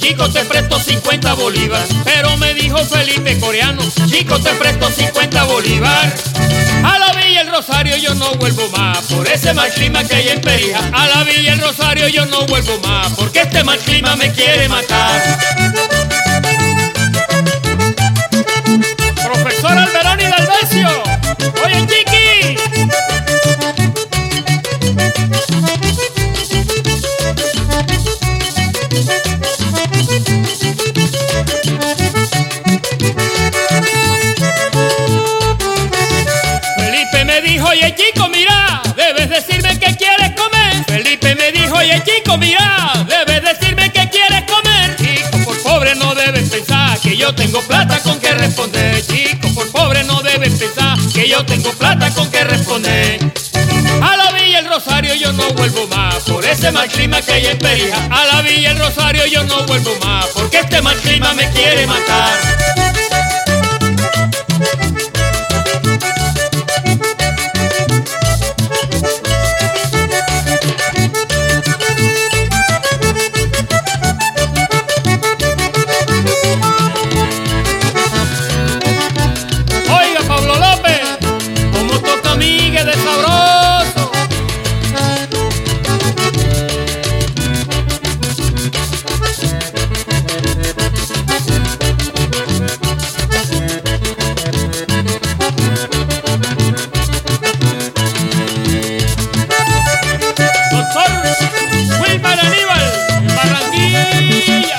chico te presto 50 bolívares. Pero me dijo Felipe coreano, chico te presto 50 bolívares. A la Villa El Rosario yo no vuelvo más, por ese mal clima que hay en Perija. A la Villa El Rosario yo no vuelvo más, porque este mal clima me quiere matar. Profesor Alberoni Dalvecio, oye Chiqui. Felipe me dijo, oye chico, mira, debes decirme qué quieres comer. Felipe me dijo, oye chico, mira, debes decirme qué quieres comer. Chico, por pobre no debes pensar que yo tengo plata con que responder. Chico, por pobre no debes pensar que yo tengo plata con que responder. A la Villa El Rosario yo no vuelvo más, por ese mal clima que hay en Perija. A la Villa El Rosario yo no vuelvo más, porque este mal clima me quiere matar. Oiga Pablo López, como toca Miguel de sabroso. Doctor Wilmar Aníbal, en Barranquilla.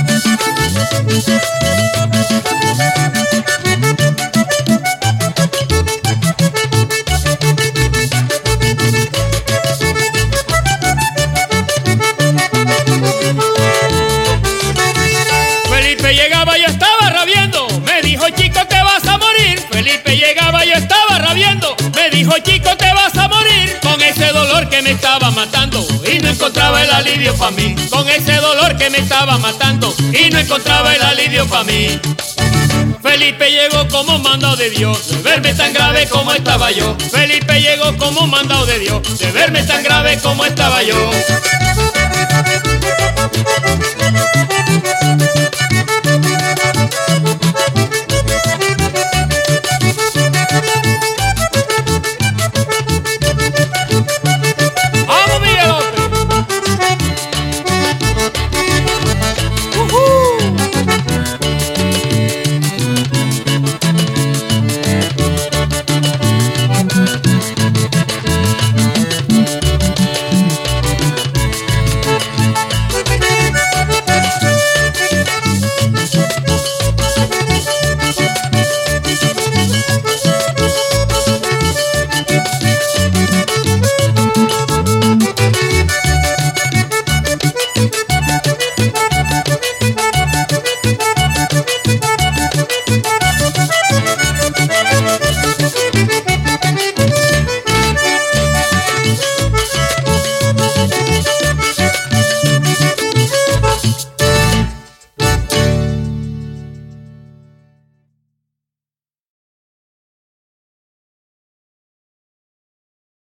Felipe llegaba y estaba rabiando, me dijo chico te vas a morir. Felipe llegaba y estaba rabiando, me dijo chico te vas a morir. Con ese dolor que me estaba matando y no encontraba el alivio para mí. Con ese dolor que me estaba matando y no encontraba el alivio para mí. Felipe llegó como un mandado de Dios, de verme tan grave como estaba yo. Felipe llegó como un mandado de Dios, de verme tan grave como estaba yo.